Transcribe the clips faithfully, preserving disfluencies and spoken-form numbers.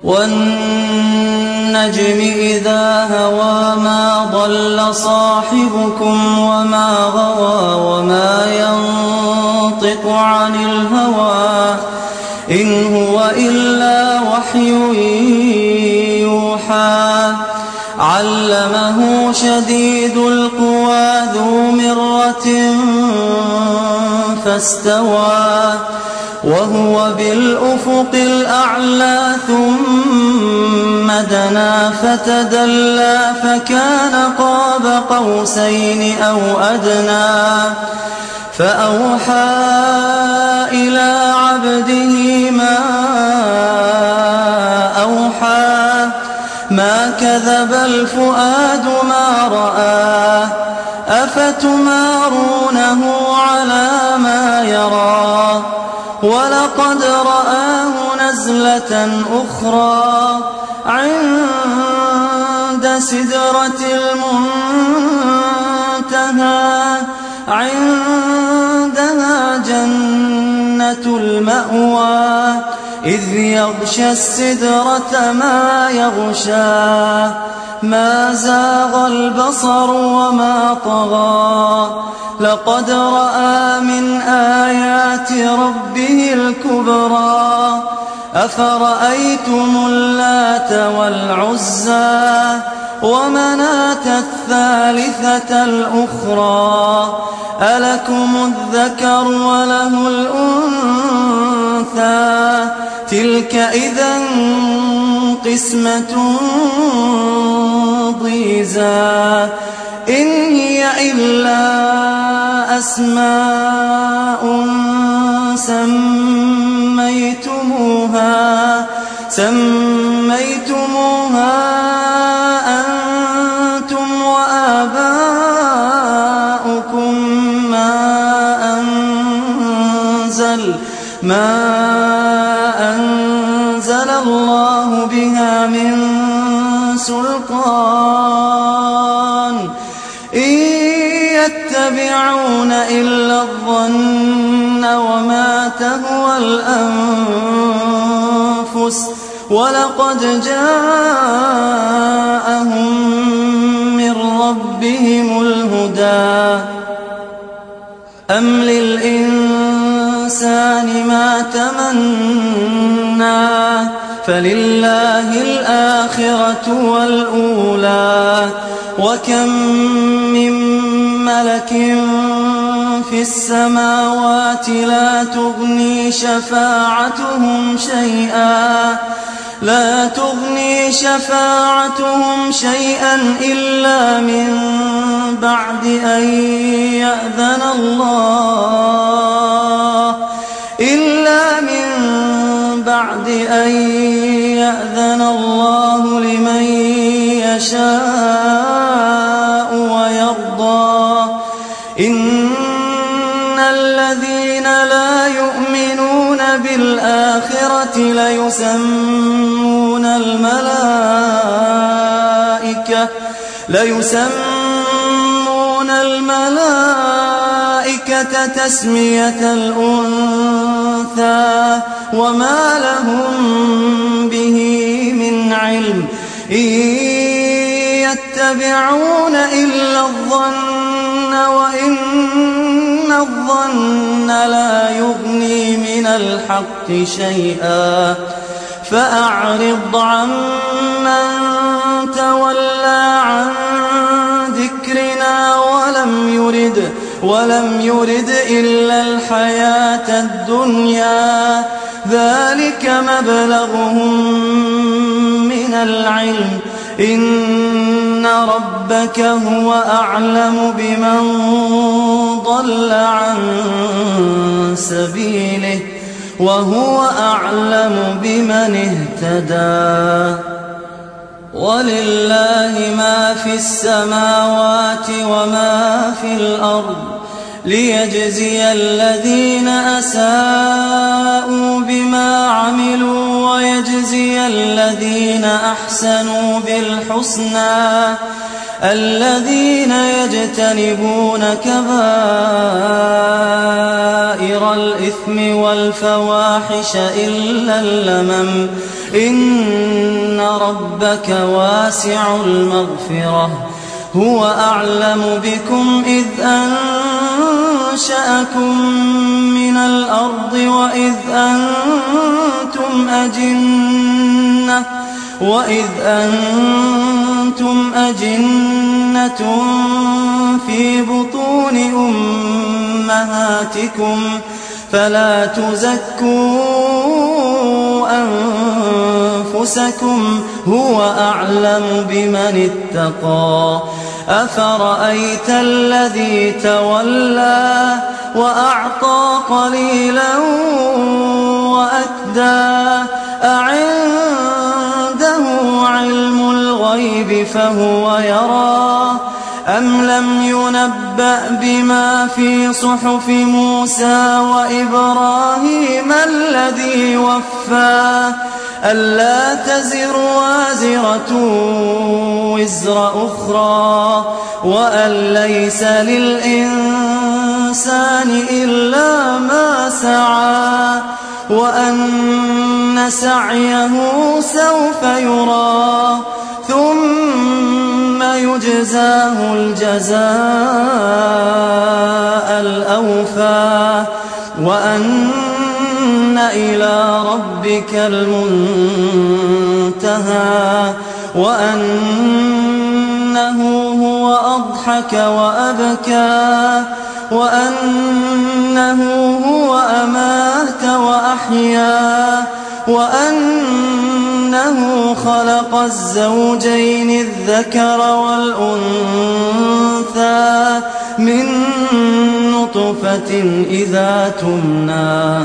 والنجم إذا هوى ما ضل صاحبكم وما غوى وما ينطق عن الهوى إن هو إلا وحي يوحى علمه شديد القوى ذو مرة فاستوى وهو بالأفق الأعلى ثم دنا فتدلى فكان قاب قوسين أو أدنى فأوحى إلى عبده ما أوحى ما كذب الفؤاد ما رأى أفتمارونه على ما يرى ولقد رآه نزلة أخرى عند سدرة المنتهى عندها جنة المأوى إذ يغشى السدرة ما يغشى ما زاغ البصر وما طغى لقد رأى من آيات ربه الكبرى أفرأيتم اللات والعزى ومناة الثالثة الأخرى ألكم الذكر وله الأنثى تلك إذا قسمة ضيزى إن هي إلا أسماء سميتموها سميتموها أنتم وآباؤكم ما أنزل ما أنزل الله بها من سلطان إن يتبعون إلا الظن وما تهوى الأنفس ولقد جاءهم من ربهم الهدى أم للإنسان ما تمنى فلله الآخرة والأولى وكم من ملك في السماوات لا تغني شفاعتهم شيئا لا تغني شفاعتهم شيئا إلا من بعد أن يأذن الله إلا من بعد أن يأذن الله لمن يشاء ويرضى إن الذين لا يؤمنون بالآخرة ليسمون الملائكة ليسمون الملائكة تسمية الأنثى وما لهم به من علم إن يتبعون إلا الظن وإن الظن لا يغني من الحق شيئا فأعرض عمن تولى عن ذكرنا ولم يرد ولم يرد إلا الحياة الدنيا ذلك مبلغهم من العلم إن ربك هو أعلم بمن ضل عن سبيله وهو أعلم بمن اهتدى ولله ما في السماوات وما في الأرض ليجزي الذين أساءوا بما عملوا ويجزي الذين أحسنوا بالحسنى الذين يجتنبون كبائر الإثم والفواحش إلا اللمم إن ربك واسع المغفرة هو أعلم بكم إذ أنشأكم من الأرض وإذ أنتم أجنة وإذ أنتم أجنة في بطون أمهاتكم فلا تزكوا أنفسكم هو أعلم بمن اتقى أفرأيت الذي تولى وأعطى قليلا وأكدى أعنده علم الغيب فهو يرى أم لم ينبأ بما في صحف موسى وإبراهيم الذي وفى ألا تزر وازرة وزر أخرى وأن ليس للإنسان إلا ما سعى وأن سعيه سوف يرى ثم يجزاه الجزاء الأوفى وأن إلى ربك المنتهى وأنه هو أضحك وأبكى وأنه هو أمات وأحيا وأنه خلق الزوجين الذكر والأنثى من نطفة إذا تمنى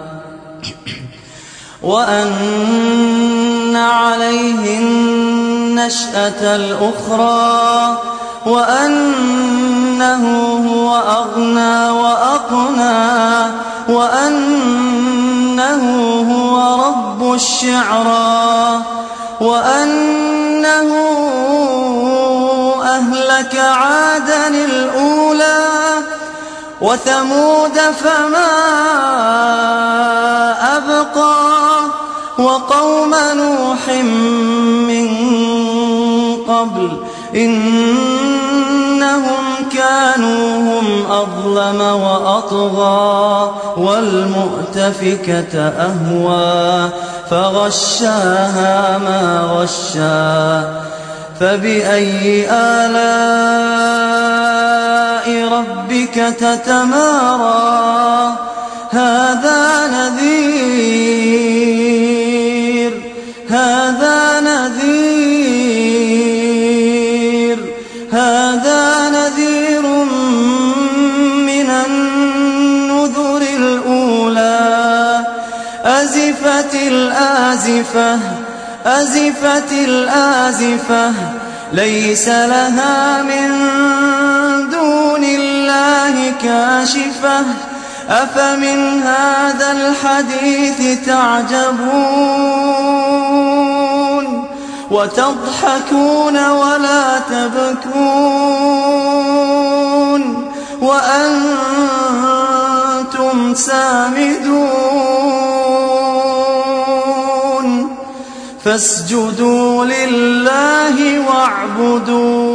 وأن عليه النشأة الأخرى وأنه هو أغنى وأقنى وأنه هو رب الشعرى وأنه أهلك عادا الأولى وثمود فما أبقى وقوم نوح من قبل إنهم كانوا هم أظلم وأطغى والمؤتفكة أهوى فغشاها ما غشا فبأي آلاء ربك تتمارى هذا نذير هذا نذير هذا نذير من النذر الأولى أزفت الآزفة أزفت الآزفة ليس لها من دون الله كاشفة أفمن هذا الحديث تعجبون وتضحكون ولا تبكون وأنتم سامدون فاسجدوا لله واعبدوا